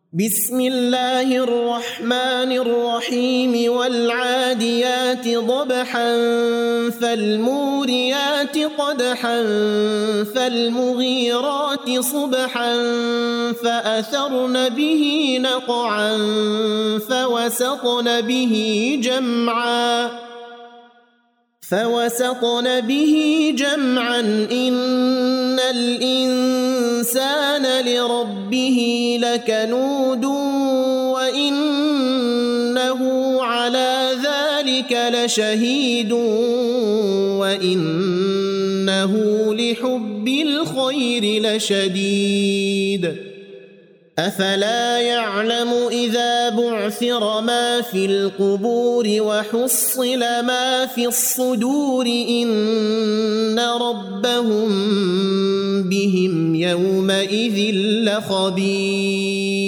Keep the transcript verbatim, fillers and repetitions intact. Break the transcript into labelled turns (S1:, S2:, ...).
S1: بسم الله الرحمن الرحيم والعاديات ضبحا فالموريات قدحا فالمغيرات صبحا فأثرن به نقعا فوسطن به جمعا فوسطن به جمعا إن الإنسان لربه لكنود وإنه على ذلك لشهيد وإنه لحب الخير لشديد أفلا يعلم إذا بعثر ما في القبور وحصل ما في الصدور إن ربهم بهم يومئذ لخبير.